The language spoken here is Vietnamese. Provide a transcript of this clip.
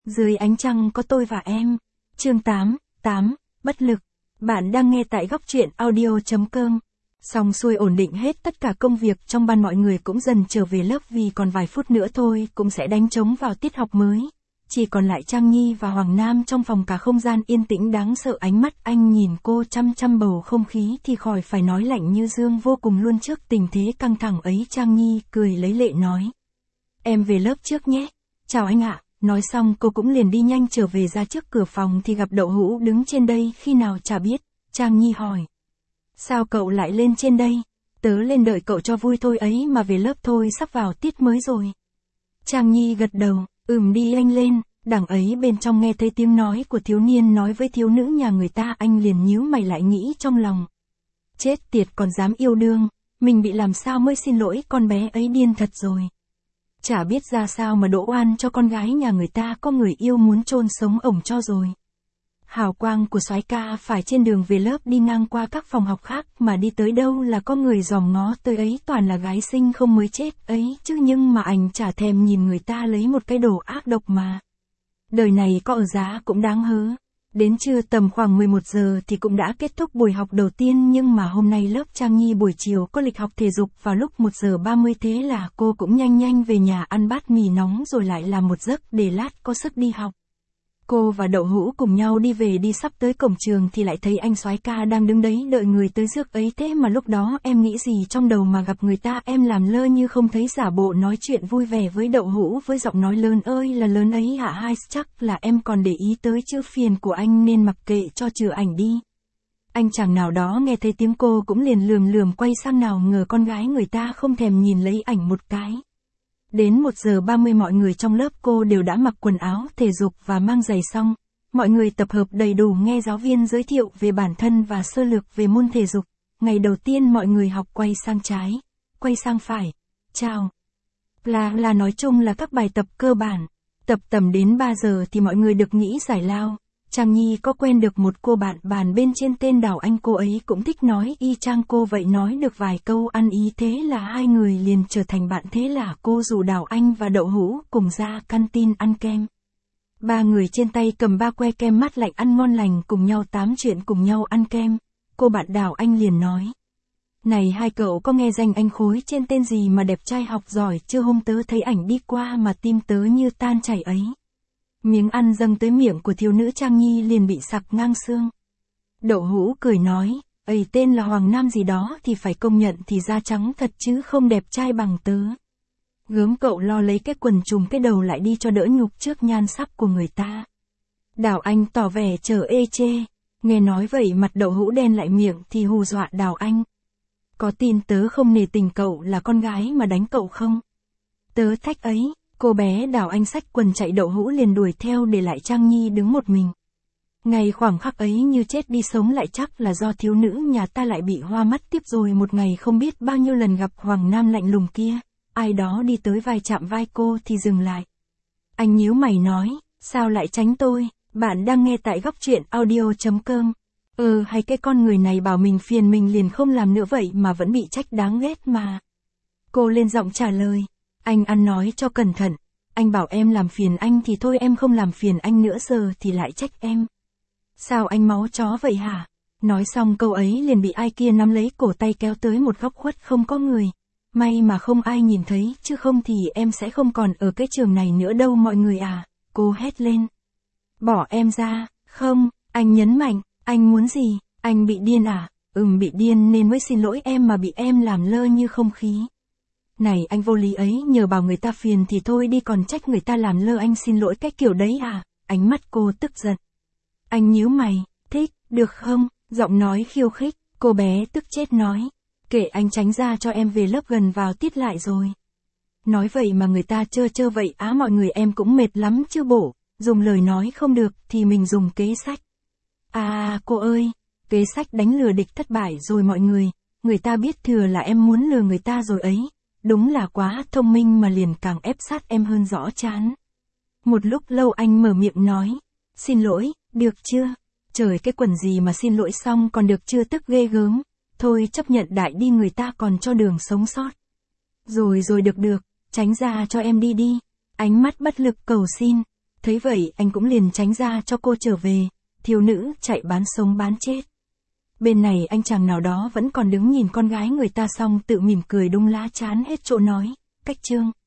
Dưới ánh trăng có tôi và em. Chương 8, bất lực. Bạn đang nghe tại góc truyện audio.com. Xong xuôi ổn định hết tất cả công việc trong ban, mọi người cũng dần trở về lớp vì còn vài phút nữa thôi cũng sẽ đánh trống vào tiết học mới. Chỉ còn lại Trang Nhi và Hoàng Nam trong phòng, cả không gian yên tĩnh đáng sợ. Ánh mắt anh nhìn cô chăm chăm, bầu không khí thì khỏi phải nói, lạnh như dương vô cùng luôn. Trước tình thế căng thẳng ấy, Trang Nhi cười lấy lệ nói: Em về lớp trước nhé. Chào anh ạ. Nói xong cô cũng liền đi nhanh trở về. Ra trước cửa phòng thì gặp Đậu Hũ đứng trên đây. Khi nào chả biết. Trang Nhi hỏi: Sao cậu lại lên trên đây? Tớ lên đợi cậu cho vui thôi ấy mà, về lớp thôi, sắp vào tiết mới rồi. Trang Nhi gật đầu: Đi anh lên. Đằng ấy bên trong nghe thấy tiếng nói của thiếu niên nói với thiếu nữ nhà người ta. Anh liền nhíu mày lại, nghĩ trong lòng: Chết tiệt, còn dám yêu đương. Mình bị làm sao mới xin lỗi con bé ấy, điên thật rồi. Chả biết ra sao mà đổ oan cho con gái nhà người ta có người yêu muốn chôn sống ổng cho rồi. Hào quang của soái ca phải trên đường về lớp đi ngang qua các phòng học khác mà đi tới đâu là có người dòm ngó tới ấy, toàn là gái xinh không mới chết ấy chứ, nhưng mà anh chả thèm nhìn người ta lấy một cái đồ ác độc mà. Đời này có ở giá cũng đáng hớ. Đến trưa tầm khoảng 11 giờ thì cũng đã kết thúc buổi học đầu tiên, nhưng mà hôm nay lớp Trang Nhi buổi chiều có lịch học thể dục vào lúc 1 giờ 30, thế là cô cũng nhanh về nhà ăn bát mì nóng rồi lại làm một giấc để lát có sức đi học. Cô và Đậu Hũ cùng nhau đi về, đi sắp tới cổng trường thì lại thấy anh soái ca đang đứng đấy đợi người tới rước ấy. Thế mà lúc đó em nghĩ gì trong đầu mà gặp người ta em làm lơ như không thấy, giả bộ nói chuyện vui vẻ với Đậu Hũ với giọng nói lớn ơi là lớn ấy hả hai, chắc là em còn để ý tới chứ, phiền của anh nên mặc kệ cho chừa ảnh đi. Anh chàng nào đó nghe thấy tiếng cô cũng liền lườm quay sang, nào ngờ con gái người ta không thèm nhìn lấy ảnh một cái. Đến 1 giờ 30 mọi người trong lớp cô đều đã mặc quần áo thể dục và mang giày xong. Mọi người tập hợp đầy đủ nghe giáo viên giới thiệu về bản thân và sơ lược về môn thể dục. Ngày đầu tiên mọi người học quay sang trái, quay sang phải, chào, là nói chung là các bài tập cơ bản. Tập tầm đến 3 giờ thì mọi người được nghỉ giải lao. Trang Nhi có quen được một cô bạn bàn bên trên tên Đào Anh, cô ấy cũng thích nói y chang cô vậy, nói được vài câu ăn ý, thế là hai người liền trở thành bạn. Thế là cô rủ Đào Anh và Đậu Hũ cùng ra canteen ăn kem. Ba người trên tay cầm 3 que kem mát lạnh ăn ngon lành, cùng nhau tám chuyện, cùng nhau ăn kem. Cô bạn Đào Anh liền nói: Này hai cậu có nghe danh anh Khối trên tên gì mà đẹp trai học giỏi chưa, hôm tớ thấy ảnh đi qua mà tim tớ như tan chảy ấy. Miếng ăn dâng tới miệng của thiếu nữ Trang Nhi liền bị sặc ngang xương. Đậu Hũ cười nói: Ấy, tên là Hoàng Nam gì đó thì phải công nhận thì da trắng thật chứ không đẹp trai bằng tớ. Gớm, cậu lo lấy cái quần trùm cái đầu lại đi cho đỡ nhục trước nhan sắc của người ta. Đào Anh tỏ vẻ chờ ê chê. Nghe nói vậy mặt Đậu Hũ đen lại, miệng thì hù dọa Đào Anh: Có tin tớ không nể tình cậu là con gái mà đánh cậu không? Tớ thách ấy. Cô bé Đào Anh xách quần chạy, Đậu Hũ liền đuổi theo để lại Trang Nhi đứng một mình. Ngày khoảng khắc ấy như chết đi sống lại, chắc là do thiếu nữ nhà ta lại bị hoa mắt tiếp rồi. Một ngày không biết bao nhiêu lần gặp Hoàng Nam lạnh lùng kia, ai đó đi tới vai chạm vai cô thì dừng lại. Anh nhíu mày nói: Sao lại tránh tôi? Bạn đang nghe tại góc truyện audio.com. Hay cái con người này bảo mình phiền mình liền không làm nữa vậy mà vẫn bị trách, đáng ghét mà. Cô lên giọng trả lời: Anh ăn nói cho cẩn thận. Anh bảo em làm phiền anh thì thôi, em không làm phiền anh nữa, giờ thì lại trách em. Sao anh máu chó vậy hả? Nói xong câu ấy liền bị ai kia nắm lấy cổ tay kéo tới một góc khuất không có người. May mà không ai nhìn thấy, chứ không thì em sẽ không còn ở cái trường này nữa đâu mọi người à. Cô hét lên: Bỏ em ra. Không, anh nhấn mạnh: Anh muốn gì? Anh bị điên à? Bị điên nên mới xin lỗi em mà bị em làm lơ như không khí. Này anh vô lý ấy, nhờ bảo người ta phiền thì thôi đi, còn trách người ta làm lơ anh xin lỗi cái kiểu đấy à? Ánh mắt cô tức giận. Anh nhíu mày: Thích, được không? Giọng nói khiêu khích. Cô bé tức chết nói: Kệ anh, tránh ra cho em về lớp, gần vào tiết lại rồi. Nói vậy mà người ta chơ vậy á, mọi người em cũng mệt lắm chứ bộ. Dùng lời nói không được thì mình dùng kế sách. À cô ơi, kế sách đánh lừa địch thất bại rồi mọi người. Người ta biết thừa là em muốn lừa người ta rồi ấy. Đúng là quá thông minh mà liền càng ép sát em hơn rõ chán. Một lúc lâu anh mở miệng nói: Xin lỗi, được chưa? Trời, cái quần gì mà xin lỗi xong còn được chưa, tức ghê gớm. Thôi chấp nhận đại đi, người ta còn cho đường sống sót. Rồi được, tránh ra cho em đi đi. Ánh mắt bất lực cầu xin. Thấy vậy anh cũng liền tránh ra cho cô trở về, thiếu nữ chạy bán sống bán chết. Bên này anh chàng nào đó vẫn còn đứng nhìn con gái người ta xong tự mỉm cười đung lá chán hết chỗ nói, cách chương.